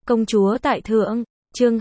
Công chúa tại thượng, chương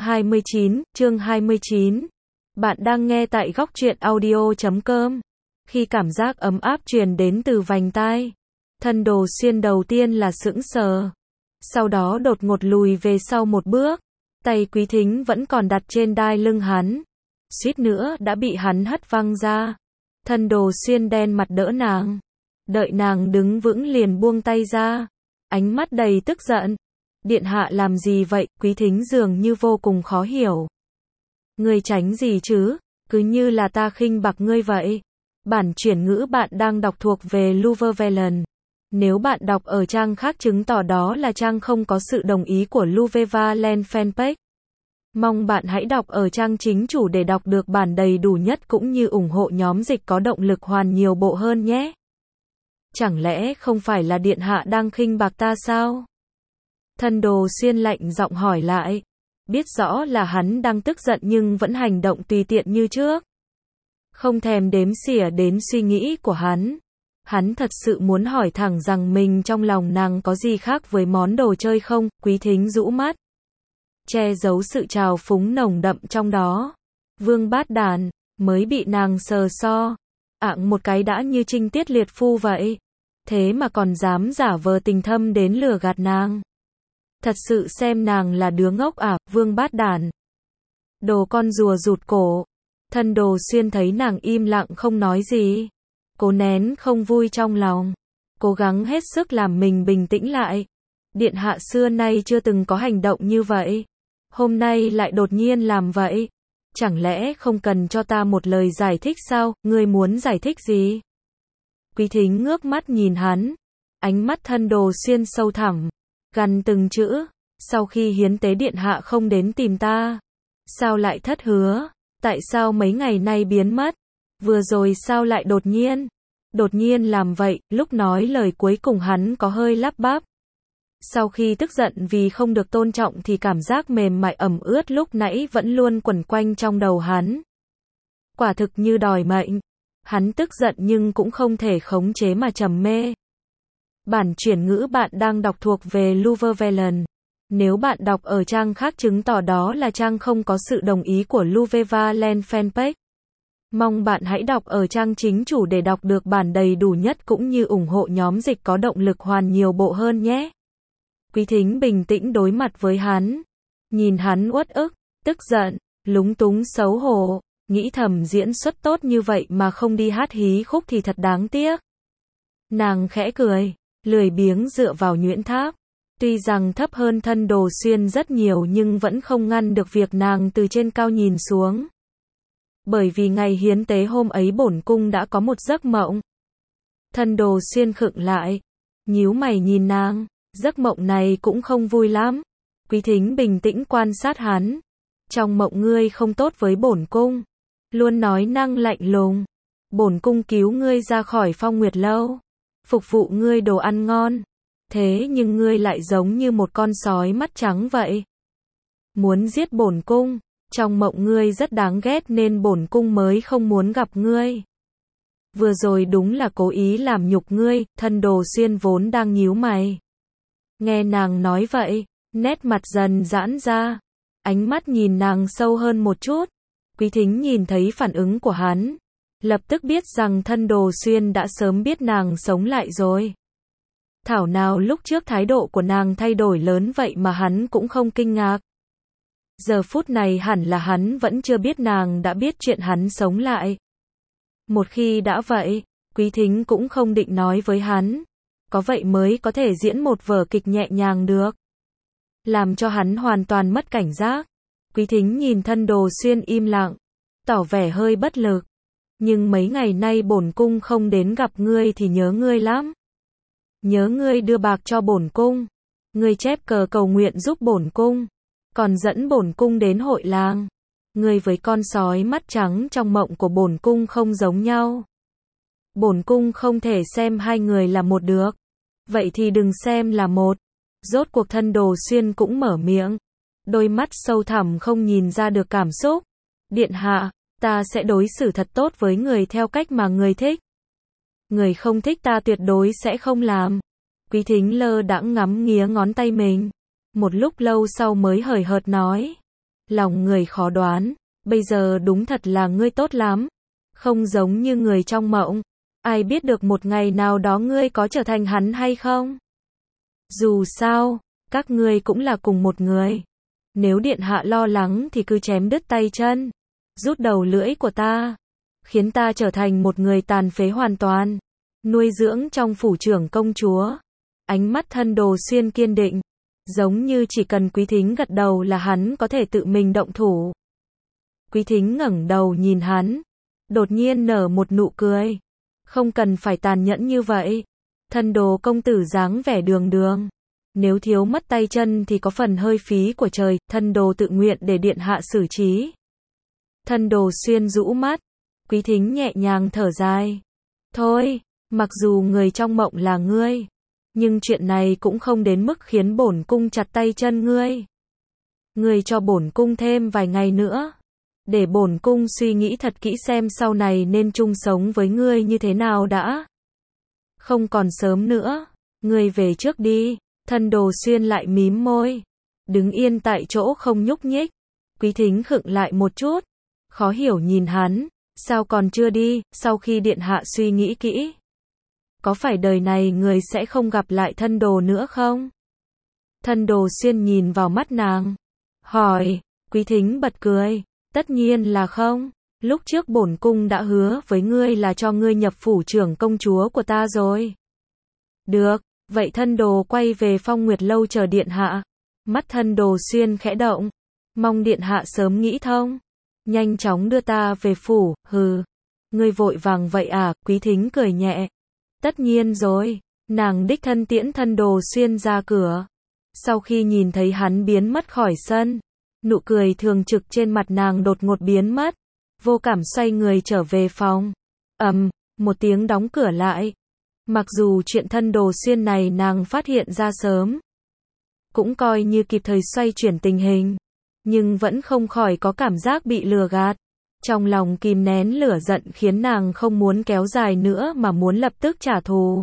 29. Bạn đang nghe tại góc truyện audio.com. Khi cảm giác ấm áp truyền đến từ vành tai, Thân Đồ Xuyên đầu tiên là sững sờ. Sau đó đột ngột lùi về sau một bước. Tay Quý Thính vẫn còn đặt trên đai lưng hắn. Suýt nữa đã bị hắn hất văng ra. Thân Đồ Xuyên đen mặt đỡ nàng. Đợi nàng đứng vững liền buông tay ra. Ánh mắt đầy tức giận. Điện hạ làm gì vậy? Quý Thính dường như vô cùng khó hiểu. Ngươi tránh gì chứ? Cứ như là ta khinh bạc ngươi vậy. Bản chuyển ngữ bạn đang đọc thuộc về Luvevelen. Nếu bạn đọc ở trang khác chứng tỏ đó là trang không có sự đồng ý của Luvevelen fanpage. Mong bạn hãy đọc ở trang chính chủ để đọc được bản đầy đủ nhất cũng như ủng hộ nhóm dịch có động lực hoàn nhiều bộ hơn nhé. Chẳng lẽ không phải là điện hạ đang khinh bạc ta sao? Thân Đồ Xuyên lạnh giọng hỏi lại. Biết rõ là hắn đang tức giận nhưng vẫn hành động tùy tiện như trước. Không thèm đếm xỉa đến suy nghĩ của hắn. Hắn thật sự muốn hỏi thẳng rằng mình trong lòng nàng có gì khác với món đồ chơi không? Quý Thính rũ mắt, che giấu sự trào phúng nồng đậm trong đó. Vương Bát Đàn, mới bị nàng sờ so. Ạng một cái đã như trinh tiết liệt phu vậy. Thế mà còn dám giả vờ tình thâm đến lừa gạt nàng. Thật sự xem nàng là đứa ngốc à, Vương Bát Đàn. Đồ con rùa rụt cổ. Thân Đồ Xuyên thấy nàng im lặng không nói gì. Cố nén không vui trong lòng. Cố gắng hết sức làm mình bình tĩnh lại. Điện hạ xưa nay chưa từng có hành động như vậy. Hôm nay lại đột nhiên làm vậy. Chẳng lẽ không cần cho ta một lời giải thích sao? Ngươi muốn giải thích gì? Quý Thính ngước mắt nhìn hắn. Ánh mắt Thân Đồ Xuyên sâu thẳm. Gằn từng chữ. Sau khi hiến tế điện hạ không đến tìm ta. Sao lại thất hứa? Tại sao mấy ngày nay biến mất? Vừa rồi sao lại đột nhiên? Đột nhiên làm vậy, lúc nói lời cuối cùng hắn có hơi lắp bắp. Sau khi tức giận vì không được tôn trọng thì cảm giác mềm mại ẩm ướt lúc nãy vẫn luôn quẩn quanh trong đầu hắn. Quả thực như đòi mệnh. Hắn tức giận nhưng cũng không thể khống chế mà trầm mê. Bản chuyển ngữ bạn đang đọc thuộc về Luvevelen. Nếu bạn đọc ở trang khác chứng tỏ đó là trang không có sự đồng ý của Luvevelen fanpage. Mong bạn hãy đọc ở trang chính chủ để đọc được bản đầy đủ nhất cũng như ủng hộ nhóm dịch có động lực hoàn nhiều bộ hơn nhé. Quý Thính bình tĩnh đối mặt với hắn. Nhìn hắn uất ức, tức giận, lúng túng xấu hổ. Nghĩ thầm diễn xuất tốt như vậy mà không đi hát hí khúc thì thật đáng tiếc. Nàng khẽ cười, lười biếng dựa vào nhuyễn tháp. Tuy rằng thấp hơn Thân Đồ Xuyên rất nhiều nhưng vẫn không ngăn được việc nàng từ trên cao nhìn xuống. Bởi vì ngày hiến tế hôm ấy bổn cung đã có một giấc mộng. Thân Đồ Xuyên khựng lại, nhíu mày nhìn nàng, giấc mộng này cũng không vui lắm. Quý Thính bình tĩnh quan sát hắn. Trong mộng ngươi không tốt với bổn cung, luôn nói năng lạnh lùng. Bổn cung cứu ngươi ra khỏi Phong Nguyệt lâu, phục vụ ngươi đồ ăn ngon. Thế nhưng ngươi lại giống như một con sói mắt trắng vậy. Muốn giết bổn cung. Trong mộng ngươi rất đáng ghét nên bổn cung mới không muốn gặp ngươi. Vừa rồi đúng là cố ý làm nhục ngươi. Thân Đồ Xuyên vốn đang nhíu mày. Nghe nàng nói vậy, nét mặt dần giãn ra. Ánh mắt nhìn nàng sâu hơn một chút. Quý Thính nhìn thấy phản ứng của hắn. Lập tức biết rằng Thân Đồ Xuyên đã sớm biết nàng sống lại rồi. Thảo nào lúc trước thái độ của nàng thay đổi lớn vậy mà hắn cũng không kinh ngạc. Giờ phút này hẳn là hắn vẫn chưa biết nàng đã biết chuyện hắn sống lại. Một khi đã vậy, Quý Thính cũng không định nói với hắn. Có vậy mới có thể diễn một vở kịch nhẹ nhàng được. Làm cho hắn hoàn toàn mất cảnh giác. Quý Thính nhìn Thân Đồ Xuyên im lặng, tỏ vẻ hơi bất lực. Nhưng mấy ngày nay bổn cung không đến gặp ngươi thì nhớ ngươi lắm. Nhớ ngươi đưa bạc cho bổn cung. Ngươi chép cờ cầu nguyện giúp bổn cung. Còn dẫn bổn cung đến hội làng. Ngươi với con sói mắt trắng trong mộng của bổn cung không giống nhau. Bổn cung không thể xem hai người là một được. Vậy thì đừng xem là một. Rốt cuộc Thân Đồ Xuyên cũng mở miệng. Đôi mắt sâu thẳm không nhìn ra được cảm xúc. Điện hạ, ta sẽ đối xử thật tốt với người theo cách mà người thích. Người không thích ta tuyệt đối sẽ không làm. Quý Thính lơ đãng ngắm nghía ngón tay mình. một lúc lâu sau mới hời hợt nói. Lòng người khó đoán, bây giờ đúng thật là ngươi tốt lắm. Không giống như người trong mộng. Ai biết được một ngày nào đó ngươi có trở thành hắn hay không? Dù sao, các ngươi cũng là cùng một người. Nếu điện hạ lo lắng thì cứ chém đứt tay chân, rút đầu lưỡi của ta, khiến ta trở thành một người tàn phế hoàn toàn, nuôi dưỡng trong phủ trưởng công chúa. Ánh mắt Thân Đồ Xuyên kiên định, giống như chỉ cần Quý Thính gật đầu là hắn có thể tự mình động thủ. Quý Thính ngẩng đầu nhìn hắn, đột nhiên nở một nụ cười. Không cần phải tàn nhẫn như vậy. Thân Đồ công tử dáng vẻ đường đường. Nếu thiếu mất tay chân thì có phần hơi phí của trời, Thân Đồ tự nguyện để điện hạ xử trí. Thân Đồ Xuyên rũ mắt, Quý Thính nhẹ nhàng thở dài. Thôi, mặc dù người trong mộng là ngươi, nhưng chuyện này cũng không đến mức khiến bổn cung chặt tay chân ngươi. Ngươi cho bổn cung thêm vài ngày nữa, để bổn cung suy nghĩ thật kỹ xem sau này nên chung sống với ngươi như thế nào đã. Không còn sớm nữa, ngươi về trước đi. Thân Đồ Xuyên lại mím môi, đứng yên tại chỗ không nhúc nhích. Quý Thính khựng lại một chút, khó hiểu nhìn hắn, sao còn chưa đi? Sau khi điện hạ suy nghĩ kỹ, có phải đời này người sẽ không gặp lại Thân Đồ nữa không? Thân Đồ Xuyên nhìn vào mắt nàng, hỏi. Quý Thính bật cười, tất nhiên là không. Lúc trước bổn cung đã hứa với ngươi là cho ngươi nhập phủ trưởng công chúa của ta rồi. Được, vậy Thân Đồ quay về Phong Nguyệt lâu chờ điện hạ. Mắt Thân Đồ Xuyên khẽ động, mong điện hạ sớm nghĩ thông, nhanh chóng đưa ta về phủ. Hừ, ngươi vội vàng vậy à? Quý Thính cười nhẹ. Tất nhiên rồi. Nàng đích thân tiễn Thân Đồ Xuyên ra cửa. Sau khi nhìn thấy hắn biến mất khỏi sân, nụ cười thường trực trên mặt nàng đột ngột biến mất. Vô cảm xoay người trở về phòng. Một tiếng đóng cửa lại. Mặc dù chuyện Thân Đồ Xuyên này nàng phát hiện ra sớm, cũng coi như kịp thời xoay chuyển tình hình, nhưng vẫn không khỏi có cảm giác bị lừa gạt. Trong lòng kìm nén lửa giận khiến nàng không muốn kéo dài nữa mà muốn lập tức trả thù.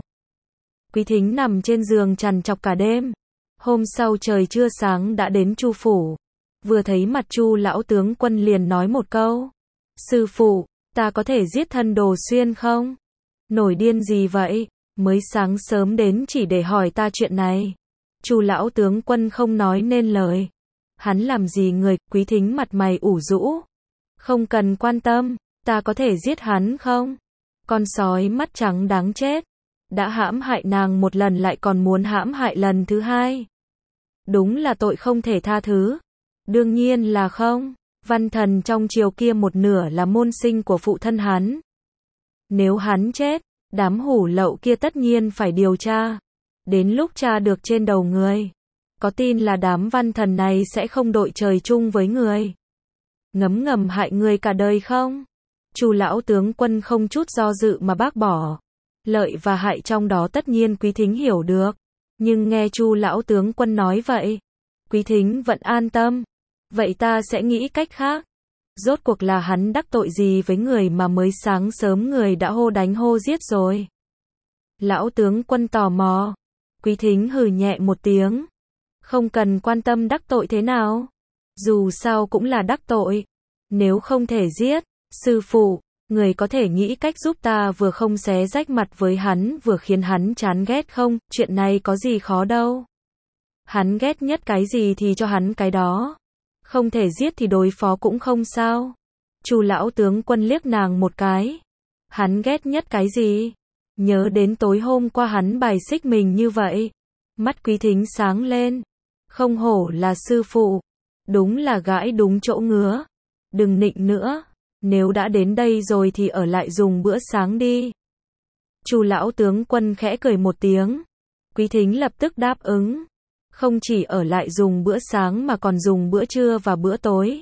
Quý Thính nằm trên giường trằn trọc cả đêm. Hôm sau trời chưa sáng đã đến Chu phủ. Vừa thấy mặt Chu lão tướng quân liền nói một câu. Sư phụ, ta có thể giết Thân Đồ Xuyên không? Nổi điên gì vậy? Mới sáng sớm đến chỉ để hỏi ta chuyện này. Chu lão tướng quân không nói nên lời. Hắn làm gì người? Quý Thính mặt mày ủ rũ. Không cần quan tâm, ta có thể giết hắn không? Con sói mắt trắng đáng chết. Đã hãm hại nàng một lần lại còn muốn hãm hại lần thứ hai. Đúng là tội không thể tha thứ. Đương nhiên là không. Văn thần trong triều kia một nửa là môn sinh của phụ thân hắn. Nếu hắn chết, đám hủ lậu kia tất nhiên phải điều tra. Đến lúc tra được trên đầu người, có tin là đám văn thần này sẽ không đội trời chung với người, ngấm ngầm hại người cả đời không? Chu lão tướng quân không chút do dự mà bác bỏ. Lợi và hại trong đó tất nhiên Quý Thính hiểu được, nhưng nghe Chu lão tướng quân nói vậy, Quý Thính vẫn an tâm. Vậy ta sẽ nghĩ cách khác. Rốt cuộc là hắn đắc tội gì với người mà mới sáng sớm người đã hô đánh hô giết rồi? Lão tướng quân tò mò. Quý Thính hừ nhẹ một tiếng. Không cần quan tâm đắc tội thế nào. Dù sao cũng là đắc tội. Nếu không thể giết, sư phụ, người có thể nghĩ cách giúp ta vừa không xé rách mặt với hắn vừa khiến hắn chán ghét không? Chuyện này có gì khó đâu. Hắn ghét nhất cái gì thì cho hắn cái đó. Không thể giết thì đối phó cũng không sao. Chu lão tướng quân liếc nàng một cái. Hắn ghét nhất cái gì? Nhớ đến tối hôm qua hắn bài xích mình như vậy. Mắt Quý Thính sáng lên. Không hổ là sư phụ. Đúng là gãi đúng chỗ ngứa. Đừng nịnh nữa. Nếu đã đến đây rồi thì ở lại dùng bữa sáng đi. Chu lão tướng quân khẽ cười một tiếng. Quý Thính lập tức đáp ứng. Không chỉ ở lại dùng bữa sáng mà còn dùng bữa trưa và bữa tối.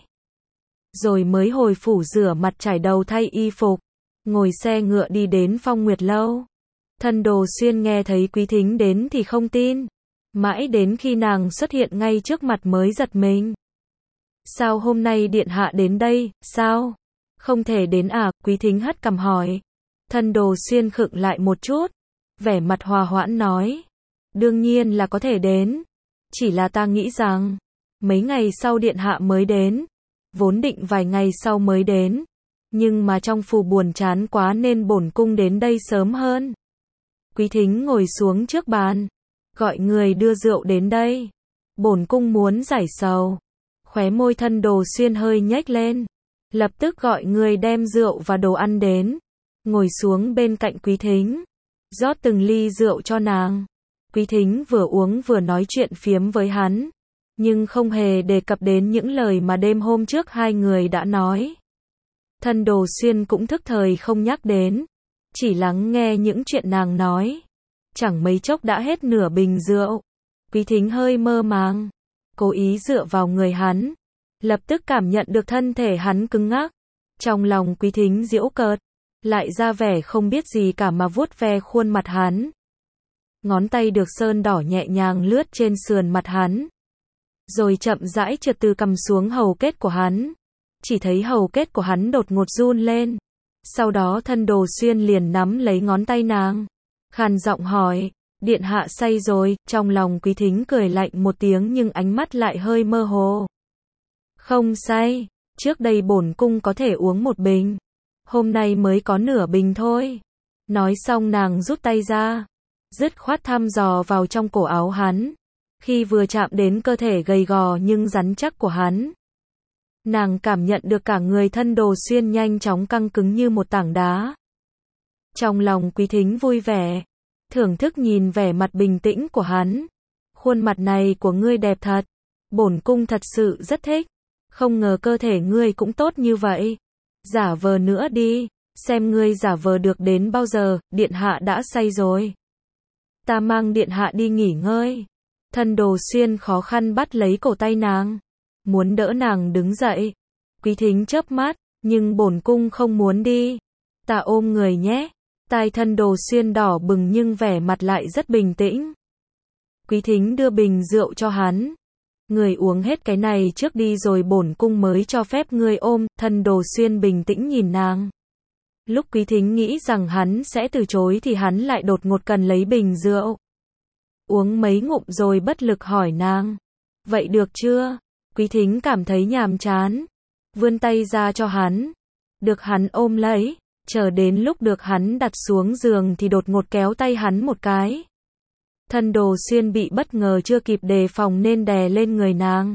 Rồi mới hồi phủ rửa mặt trải đầu thay y phục. Ngồi xe ngựa đi đến Phong Nguyệt lâu. Thân Đồ Xuyên nghe thấy Quý Thính đến thì không tin. Mãi đến khi nàng xuất hiện ngay trước mặt mới giật mình. Sao hôm nay điện hạ đến đây? Sao? Không thể đến à? Quý Thính hất cằm hỏi. Thân Đồ Xuyên khựng lại một chút. Vẻ mặt hòa hoãn nói. Đương nhiên là có thể đến. Chỉ là ta nghĩ rằng, mấy ngày sau điện hạ mới đến, vốn định vài ngày sau mới đến, nhưng mà trong phủ buồn chán quá nên bổn cung đến đây sớm hơn. Quý Thính ngồi xuống trước bàn, gọi người đưa rượu đến đây. Bổn cung muốn giải sầu. Khóe môi Thân Đồ Xuyên hơi nhếch lên, lập tức gọi người đem rượu và đồ ăn đến, ngồi xuống bên cạnh Quý Thính, rót từng ly rượu cho nàng. Quý Thính vừa uống vừa nói chuyện phiếm với hắn, nhưng không hề đề cập đến những lời mà đêm hôm trước hai người đã nói. Thân Đồ Xuyên cũng thức thời không nhắc đến, chỉ lắng nghe những chuyện nàng nói. Chẳng mấy chốc đã hết nửa bình rượu. Quý Thính hơi mơ màng, cố ý dựa vào người hắn, lập tức cảm nhận được thân thể hắn cứng ngắc. Trong lòng Quý Thính giễu cợt, lại ra vẻ không biết gì cả mà vuốt ve khuôn mặt hắn. Ngón tay được sơn đỏ nhẹ nhàng lướt trên sườn mặt hắn, rồi chậm rãi trượt từ cằm xuống hầu kết của hắn. Chỉ thấy hầu kết của hắn đột ngột run lên. Sau đó Thân Đồ Xuyên liền nắm lấy ngón tay nàng, khàn giọng hỏi, điện hạ say rồi. Trong lòng Quý Thính cười lạnh một tiếng nhưng ánh mắt lại hơi mơ hồ. Không say, trước đây bổn cung có thể uống một bình, hôm nay mới có nửa bình thôi. Nói xong nàng rút tay ra, dứt khoát thăm dò vào trong cổ áo hắn. Khi vừa chạm đến cơ thể gầy gò nhưng rắn chắc của hắn, nàng cảm nhận được cả người Thân Đồ Xuyên nhanh chóng căng cứng như một tảng đá. Trong lòng Quý Thính vui vẻ, thưởng thức nhìn vẻ mặt bình tĩnh của hắn. Khuôn mặt này của ngươi đẹp thật, bổn cung thật sự rất thích, không ngờ cơ thể ngươi cũng tốt như vậy. Giả vờ nữa đi, xem ngươi giả vờ được đến bao giờ. Điện hạ đã say rồi, ta mang điện hạ đi nghỉ ngơi. Thân Đồ Xuyên khó khăn bắt lấy cổ tay nàng, muốn đỡ nàng đứng dậy. Quý Thính chớp mắt, nhưng bổn cung không muốn đi, ta ôm người nhé. Tai Thân Đồ Xuyên đỏ bừng nhưng vẻ mặt lại rất bình tĩnh. Quý Thính đưa bình rượu cho hắn, người uống hết cái này trước đi rồi bổn cung mới cho phép ngươi ôm. Thân Đồ Xuyên bình tĩnh nhìn nàng. Lúc Quý Thính nghĩ rằng hắn sẽ từ chối thì hắn lại đột ngột cần lấy bình rượu, uống mấy ngụm rồi bất lực hỏi nàng, vậy được chưa? Quý Thính cảm thấy nhàm chán, vươn tay ra cho hắn, được hắn ôm lấy. Chờ đến lúc được hắn đặt xuống giường thì đột ngột kéo tay hắn một cái. Thân Đồ Xuyên bị bất ngờ chưa kịp đề phòng nên đè lên người nàng.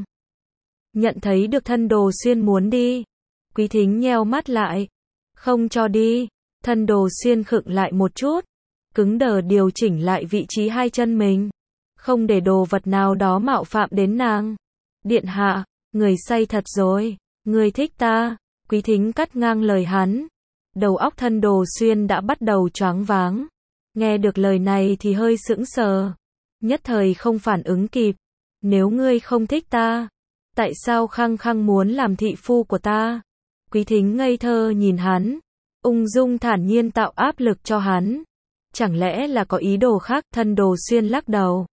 Nhận thấy được Thân Đồ Xuyên muốn đi, Quý Thính nheo mắt lại, không cho đi. Thân Đồ Xuyên khựng lại một chút, cứng đờ điều chỉnh lại vị trí hai chân mình, không để đồ vật nào đó mạo phạm đến nàng. Điện hạ, người say thật rồi, người thích ta. Quý Thính cắt ngang lời hắn. Đầu óc Thân Đồ Xuyên đã bắt đầu choáng váng. Nghe được lời này thì hơi sững sờ, nhất thời không phản ứng kịp. Nếu ngươi không thích ta, tại sao khăng khăng muốn làm thị phu của ta? Quý Thính ngây thơ nhìn hắn, ung dung thản nhiên tạo áp lực cho hắn. Chẳng lẽ là có ý đồ khác? Thân Đồ Xuyên lắc đầu,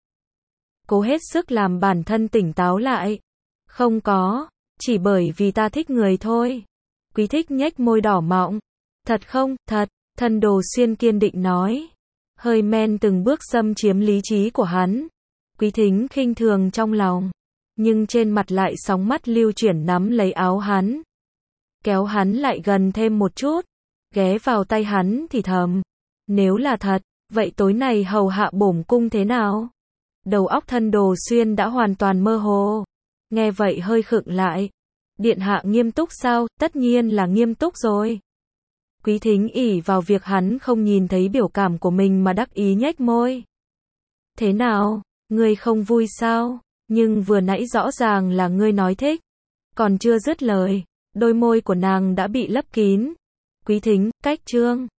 cố hết sức làm bản thân tỉnh táo lại. Không có, chỉ bởi vì ta thích người thôi. Quý Thích nhếch môi đỏ mọng. Thật không? Thật. Thân Đồ Xuyên kiên định nói. Hơi men từng bước xâm chiếm lý trí của hắn. Quý Thính khinh thường trong lòng, nhưng trên mặt lại sóng mắt lưu chuyển nắm lấy áo hắn, kéo hắn lại gần thêm một chút, ghé vào tay hắn thì thầm, nếu là thật, vậy tối nay hầu hạ bổn cung thế nào? Đầu óc Thân Đồ Xuyên đã hoàn toàn mơ hồ, nghe vậy hơi khựng lại. Điện hạ nghiêm túc sao? Tất nhiên là nghiêm túc rồi. Quý Thính ỷ vào việc hắn không nhìn thấy biểu cảm của mình mà đắc ý nhếch môi. Thế nào, ngươi không vui sao? Nhưng vừa nãy rõ ràng là ngươi nói thích. Còn chưa dứt lời, đôi môi của nàng đã bị lấp kín. Quý Thính, cách chương.